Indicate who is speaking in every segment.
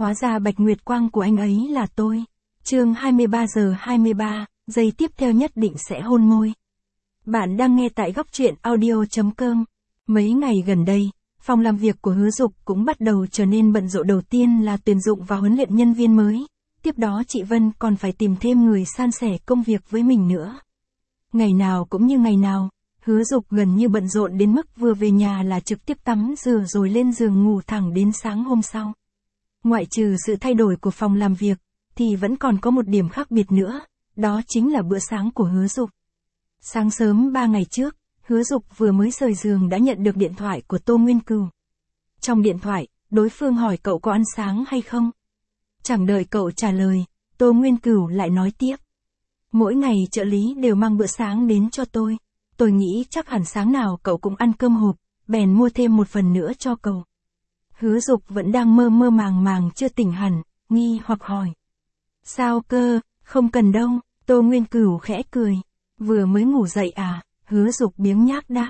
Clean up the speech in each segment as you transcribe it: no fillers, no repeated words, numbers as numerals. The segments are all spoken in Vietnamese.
Speaker 1: hóa ra Bạch Nguyệt Quang của anh ấy là tôi. Chương 23 giờ 23, giây tiếp theo nhất định sẽ hôn môi. Bạn đang nghe tại góc truyện audio.com. Mấy ngày gần đây, phòng làm việc của Hứa Dục cũng bắt đầu trở nên bận rộn, đầu tiên là tuyển dụng và huấn luyện nhân viên mới. Tiếp đó chị Vân còn phải tìm thêm người san sẻ công việc với mình nữa. Ngày nào cũng như ngày nào, Hứa Dục gần như bận rộn đến mức vừa về nhà là trực tiếp tắm rửa rồi lên giường ngủ thẳng đến sáng hôm sau. Ngoại trừ sự thay đổi của phòng làm việc, thì vẫn còn có một điểm khác biệt nữa, đó chính là bữa sáng của Hứa Dục. Sáng sớm 3 ngày trước, Hứa Dục vừa mới rời giường đã nhận được điện thoại của Tô Nguyên Cửu. Trong điện thoại, đối phương hỏi cậu có ăn sáng hay không. Chẳng đợi cậu trả lời, Tô Nguyên Cửu lại nói tiếp. Mỗi ngày trợ lý đều mang bữa sáng đến cho tôi. Tôi nghĩ chắc hẳn sáng nào cậu cũng ăn cơm hộp, bèn mua thêm một phần nữa cho cậu. Hứa Dục vẫn đang mơ mơ màng màng chưa tỉnh hẳn, nghi hoặc hỏi. Sao cơ, không cần đâu, Tô Nguyên Cửu khẽ cười. Vừa mới ngủ dậy à, Hứa Dục biếng nhác đáp.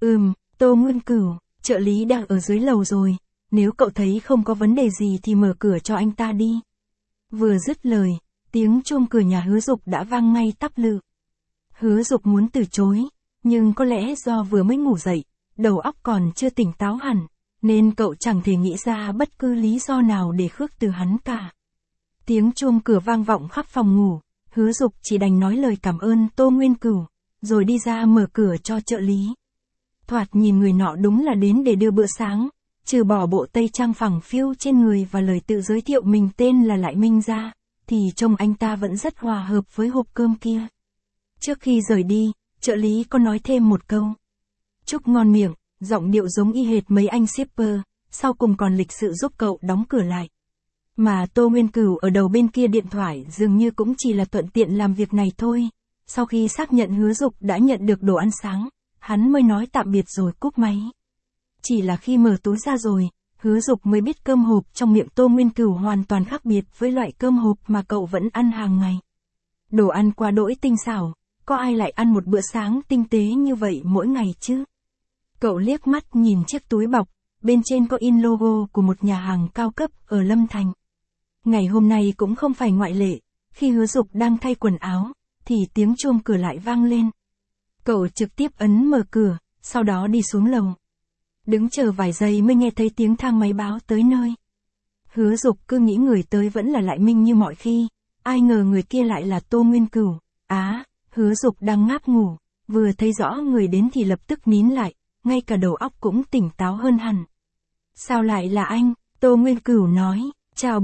Speaker 1: Tô Nguyên Cửu, trợ lý đang ở dưới lầu rồi, nếu cậu thấy không có vấn đề gì thì mở cửa cho anh ta đi. Vừa dứt lời, tiếng chuông cửa nhà Hứa Dục đã vang ngay tắp lự. Hứa Dục muốn từ chối, nhưng có lẽ do vừa mới ngủ dậy, đầu óc còn chưa tỉnh táo hẳn, nên cậu chẳng thể nghĩ ra bất cứ lý do nào để khước từ hắn cả. Tiếng chuông cửa vang vọng khắp phòng ngủ, Hứa Dục chỉ đành nói lời cảm ơn Tô Nguyên Cửu, rồi đi ra mở cửa cho trợ lý. Thoạt nhìn người nọ đúng là đến để đưa bữa sáng, trừ bỏ bộ tây trang phẳng phiu trên người và lời tự giới thiệu mình tên là Lại Minh ra, thì trông anh ta vẫn rất hòa hợp với hộp cơm kia. Trước khi rời đi, trợ lý có nói thêm một câu. Chúc ngon miệng, giọng điệu giống y hệt mấy anh shipper, sau cùng còn lịch sự giúp cậu đóng cửa lại. Mà Tô Nguyên Cửu ở đầu bên kia điện thoại dường như cũng chỉ là thuận tiện làm việc này thôi. Sau khi xác nhận Hứa Dục đã nhận được đồ ăn sáng, hắn mới nói tạm biệt rồi cúp máy. Chỉ là khi mở túi ra rồi, Hứa Dục mới biết cơm hộp trong miệng Tô Nguyên Cửu hoàn toàn khác biệt với loại cơm hộp mà cậu vẫn ăn hàng ngày. Đồ ăn quá đỗi tinh xảo, có ai lại ăn một bữa sáng tinh tế như vậy mỗi ngày chứ? Cậu liếc mắt nhìn chiếc túi bọc, bên trên có in logo của một nhà hàng cao cấp ở Lâm Thành. Ngày hôm nay cũng không phải ngoại lệ, khi Hứa Dục đang thay quần áo, thì tiếng chuông cửa lại vang lên. Cậu trực tiếp ấn mở cửa, sau đó đi xuống lầu. Đứng chờ vài giây mới nghe thấy tiếng thang máy báo tới nơi. Hứa Dục cứ nghĩ người tới vẫn là Lại Minh như mọi khi, ai ngờ người kia lại là Tô Nguyên Cửu. Hứa Dục đang ngáp ngủ, vừa thấy rõ người đến thì lập tức nín lại, ngay cả đầu óc cũng tỉnh táo hơn hẳn. Sao lại là anh? Tô Nguyên Cửu nói, chào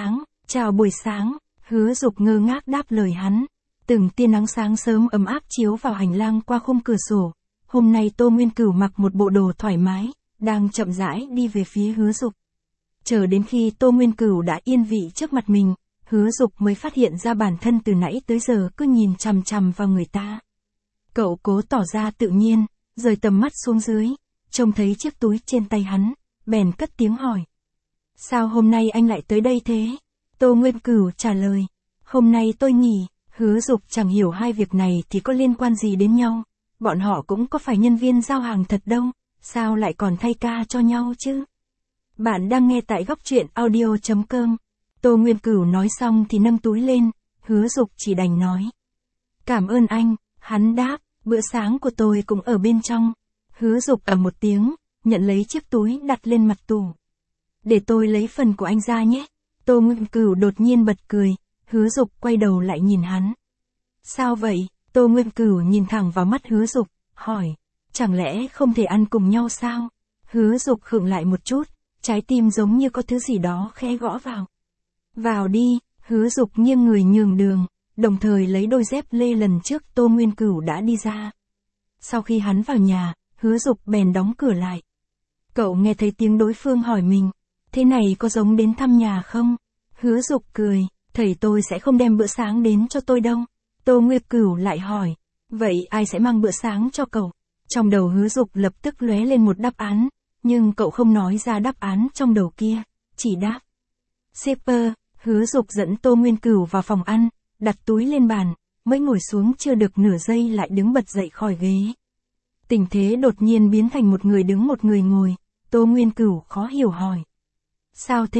Speaker 1: buổi sáng, Hứa Dục ngơ ngác đáp lời hắn. Từng tia nắng sáng sớm ấm áp chiếu vào hành lang qua khung cửa sổ. Hôm nay Tô Nguyên Cửu mặc một bộ đồ thoải mái, đang chậm rãi đi về phía Hứa Dục. Chờ đến khi Tô Nguyên Cửu đã yên vị trước mặt mình, Hứa Dục mới phát hiện ra bản thân từ nãy tới giờ cứ nhìn chằm chằm vào người ta. Cậu cố tỏ ra tự nhiên, rời tầm mắt xuống dưới, trông thấy chiếc túi trên tay hắn, bèn cất tiếng hỏi. Sao hôm nay anh lại tới đây thế? Tô Nguyên Cửu trả lời. Hôm nay tôi nghỉ. Hứa Dục chẳng hiểu hai việc này thì có liên quan gì đến nhau. Bọn họ cũng có phải nhân viên giao hàng thật đâu, sao lại còn thay ca cho nhau chứ? Bạn đang nghe tại góc truyện audio.com. Tô Nguyên Cửu nói xong thì nâng túi lên, Hứa Dục chỉ đành nói. Cảm ơn anh, hắn đáp, bữa sáng của tôi cũng ở bên trong. Hứa Dục một tiếng, nhận lấy chiếc túi đặt lên mặt tủ. Để tôi lấy phần của anh ra nhé. Tô Nguyên Cửu đột nhiên bật cười, Hứa Dục quay đầu lại nhìn hắn. Sao vậy? Tô Nguyên Cửu nhìn thẳng vào mắt Hứa Dục, hỏi. Chẳng lẽ không thể ăn cùng nhau sao? Hứa Dục khựng lại một chút, trái tim giống như có thứ gì đó khẽ gõ vào. Vào đi, Hứa Dục nghiêng người nhường đường, đồng thời lấy đôi dép lê lần trước Tô Nguyên Cửu đã đi ra. Sau khi hắn vào nhà, Hứa Dục bèn đóng cửa lại. Cậu nghe thấy tiếng đối phương hỏi mình, thế này có giống đến thăm nhà không? Hứa Dục cười, thầy tôi sẽ không đem bữa sáng đến cho tôi đâu. Tô Nguyên Cửu lại hỏi, vậy ai sẽ mang bữa sáng cho cậu? Trong đầu Hứa Dục lập tức lóe lên một đáp án, nhưng cậu không nói ra đáp án trong đầu kia, chỉ đáp. Shipper. Hứa Dục dẫn Tô Nguyên Cửu vào phòng ăn, đặt túi lên bàn, mới ngồi xuống chưa được nửa giây lại đứng bật dậy khỏi ghế. Tình thế đột nhiên biến thành một người đứng một người ngồi, Tô Nguyên Cửu khó hiểu hỏi. Sao thế?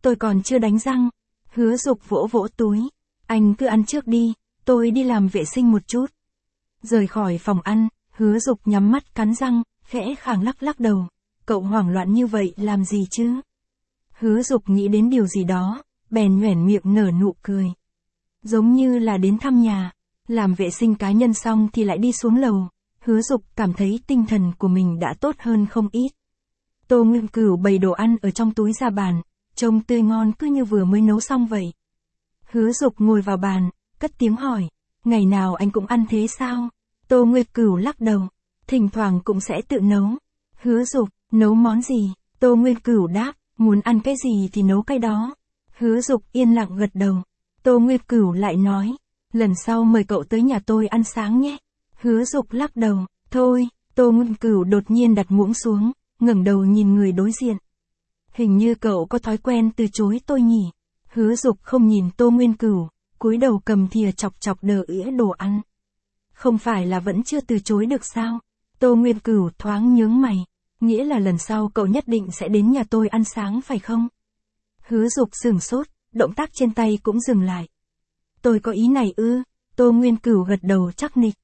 Speaker 1: tôi còn chưa đánh răng. Hứa Dục vỗ vỗ túi. Anh cứ ăn trước đi, tôi đi làm vệ sinh một chút. Rời khỏi phòng ăn, Hứa Dục nhắm mắt cắn răng, khẽ khàng lắc lắc đầu. Cậu hoảng loạn như vậy làm gì chứ? Hứa Dục nghĩ đến điều gì đó, bèn nhoẻn miệng nở nụ cười. Giống như là đến thăm nhà, làm vệ sinh cá nhân xong thì lại đi xuống lầu. Hứa Dục cảm thấy tinh thần của mình đã tốt hơn không ít. Tô Nguyên Cửu bày đồ ăn ở trong túi ra bàn, trông tươi ngon cứ như vừa mới nấu xong vậy. Hứa Dục ngồi vào bàn, cất tiếng hỏi, ngày nào anh cũng ăn thế sao? Tô Nguyên Cửu lắc đầu, thỉnh thoảng cũng sẽ tự nấu. Hứa Dục, nấu món gì? Tô Nguyên Cửu đáp, muốn ăn cái gì thì nấu cái đó. Hứa Dục yên lặng gật đầu. Tô Nguyên Cửu lại nói, lần sau mời cậu tới nhà tôi ăn sáng nhé. Hứa Dục lắc đầu, thôi. Tô Nguyên Cửu đột nhiên đặt muỗng xuống, ngẩng đầu nhìn người đối diện. Hình như cậu có thói quen từ chối tôi nhỉ? Hứa Dục không nhìn Tô Nguyên Cửu, cúi đầu cầm thìa chọc chọc đờ ỉa đồ ăn. Không phải là vẫn chưa từ chối được sao? Tô Nguyên Cửu thoáng nhướng mày, nghĩa là lần sau cậu nhất định sẽ đến nhà tôi ăn sáng phải không? Hứa Dục sửng sốt, động tác trên tay cũng dừng lại. Tôi có ý này ư? Tô Nguyên Cửu gật đầu chắc nịch.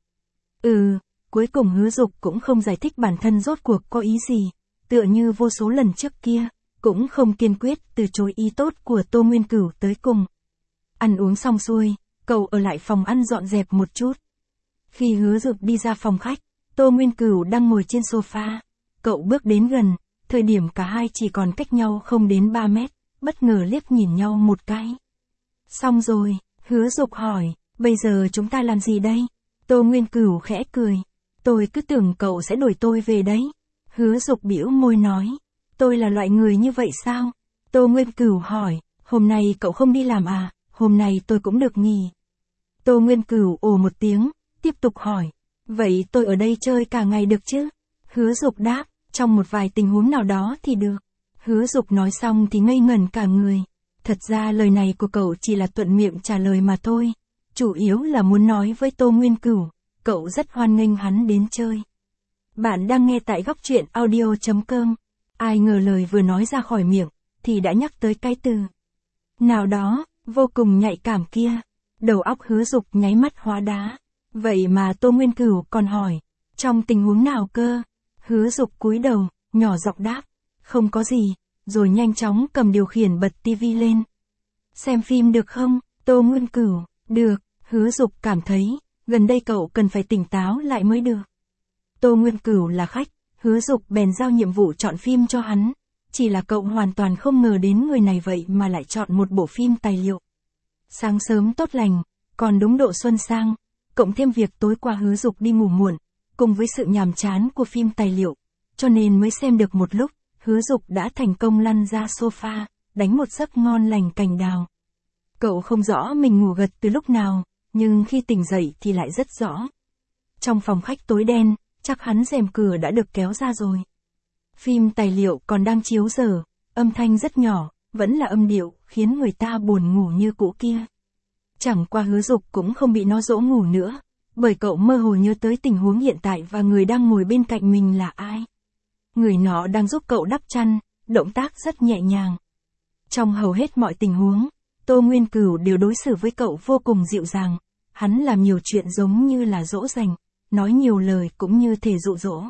Speaker 1: Cuối cùng Hứa Dục cũng không giải thích bản thân rốt cuộc có ý gì, tựa như vô số lần trước kia, cũng không kiên quyết từ chối ý tốt của Tô Nguyên Cửu tới cùng. Ăn uống xong xuôi, cậu ở lại phòng ăn dọn dẹp một chút. Khi Hứa Dục đi ra phòng khách, Tô Nguyên Cửu đang ngồi trên sofa. Cậu bước đến gần, thời điểm cả hai chỉ còn cách nhau không đến 3 mét, bất ngờ liếc nhìn nhau một cái. Xong rồi, Hứa Dục hỏi, bây giờ chúng ta làm gì đây? Tô Nguyên Cửu khẽ cười. Tôi cứ tưởng cậu sẽ đuổi tôi về đấy. Hứa Dục bĩu môi nói, tôi là loại người như vậy sao? Tô Nguyên Cửu hỏi, hôm nay cậu không đi làm à? Hôm nay tôi cũng được nghỉ. Tô Nguyên Cửu ồ một tiếng, tiếp tục hỏi, vậy tôi ở đây chơi cả ngày được chứ? Hứa Dục đáp, trong một vài tình huống nào đó thì được. Hứa Dục nói xong thì ngây ngẩn cả người. Thật ra lời này của cậu chỉ là thuận miệng trả lời mà thôi. Chủ yếu là muốn nói với Tô Nguyên Cửu, cậu rất hoan nghênh hắn đến chơi. Bạn đang nghe tại góc truyện audio.com. Ai ngờ lời vừa nói ra khỏi miệng, thì đã nhắc tới cái từ nào đó, vô cùng nhạy cảm kia. Đầu óc Hứa Dục nháy mắt hóa đá. Vậy mà Tô Nguyên Cửu còn hỏi, trong tình huống nào cơ? Hứa Dục cúi đầu, nhỏ giọng đáp, không có gì, rồi nhanh chóng cầm điều khiển bật tivi lên. Xem phim được không? Tô Nguyên Cửu, được. Hứa Dục cảm thấy, gần đây cậu cần phải tỉnh táo lại mới được. Tô Nguyên Cửu là khách, Hứa Dục bèn giao nhiệm vụ chọn phim cho hắn. Chỉ là cậu hoàn toàn không ngờ đến người này vậy mà lại chọn một bộ phim tài liệu. Sáng sớm tốt lành, còn đúng độ xuân sang, cộng thêm việc tối qua Hứa Dục đi ngủ muộn, cùng với sự nhàm chán của phim tài liệu, cho nên mới xem được một lúc, Hứa Dục đã thành công lăn ra sofa, đánh một giấc ngon lành cành đào. Cậu không rõ mình ngủ gật từ lúc nào, nhưng khi tỉnh dậy thì lại rất rõ. Trong phòng khách tối đen, chắc hắn rèm cửa đã được kéo ra rồi. Phim tài liệu còn đang chiếu dở, âm thanh rất nhỏ, vẫn là âm điệu, khiến người ta buồn ngủ như cũ kia. Chẳng qua Hứa Dục cũng không bị nó dỗ ngủ nữa, bởi cậu mơ hồ nhớ tới tình huống hiện tại và người đang ngồi bên cạnh mình là ai. Người nọ đang giúp cậu đắp chăn, động tác rất nhẹ nhàng. Trong hầu hết mọi tình huống, Tô Nguyên Cửu đều đối xử với cậu vô cùng dịu dàng. Hắn làm nhiều chuyện giống như là dỗ dành, nói nhiều lời cũng như thể dụ dỗ.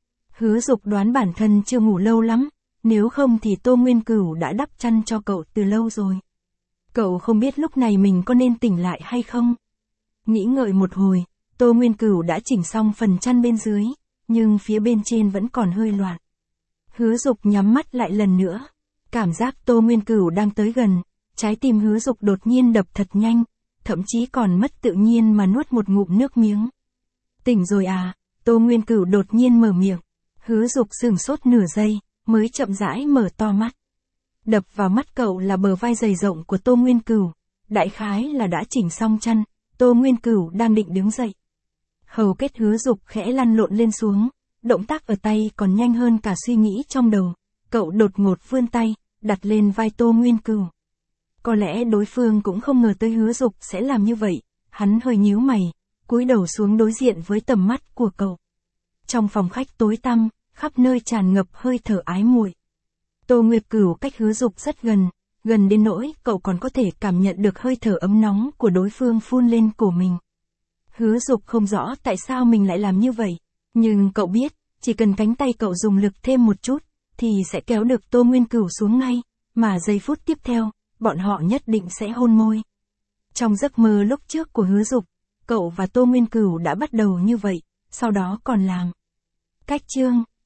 Speaker 1: Hứa Dục đoán bản thân chưa ngủ lâu lắm, nếu không thì Tô Nguyên Cửu đã đắp chăn cho cậu từ lâu rồi. Cậu không biết lúc này mình có nên tỉnh lại hay không. Nghĩ ngợi một hồi, Tô Nguyên Cửu đã chỉnh xong phần chăn bên dưới, nhưng phía bên trên vẫn còn hơi loạn. Hứa Dục nhắm mắt lại lần nữa, cảm giác Tô Nguyên Cửu đang tới gần, trái tim Hứa Dục đột nhiên đập thật nhanh, thậm chí còn mất tự nhiên mà nuốt một ngụm nước miếng. Tỉnh rồi à? Tô Nguyên Cửu đột nhiên mở miệng. Hứa Dục sửng sốt nửa giây, mới chậm rãi mở to mắt. Đập vào mắt cậu là bờ vai dày rộng của Tô Nguyên Cửu, đại khái là đã chỉnh xong chăn, Tô Nguyên Cửu đang định đứng dậy. Hầu kết Hứa Dục khẽ lăn lộn lên xuống, động tác ở tay còn nhanh hơn cả suy nghĩ trong đầu. Cậu đột ngột vươn tay, đặt lên vai Tô Nguyên Cửu. Có lẽ đối phương cũng không ngờ tới Hứa Dục sẽ làm như vậy, hắn hơi nhíu mày, cúi đầu xuống đối diện với tầm mắt của cậu. Trong phòng khách tối tăm, khắp nơi tràn ngập hơi thở ái muội. Tô Nguyệt Cửu cách Hứa Dục rất gần, gần đến nỗi cậu còn có thể cảm nhận được hơi thở ấm nóng của đối phương phun lên cổ mình. Hứa Dục không rõ tại sao mình lại làm như vậy, nhưng cậu biết, chỉ cần cánh tay cậu dùng lực thêm một chút, thì sẽ kéo được Tô Nguyên Cửu xuống ngay, mà giây phút tiếp theo, bọn họ nhất định sẽ hôn môi. Trong giấc mơ lúc trước của Hứa Dục, cậu và Tô Nguyên Cửu đã bắt đầu như vậy, sau đó còn làm. Cách chương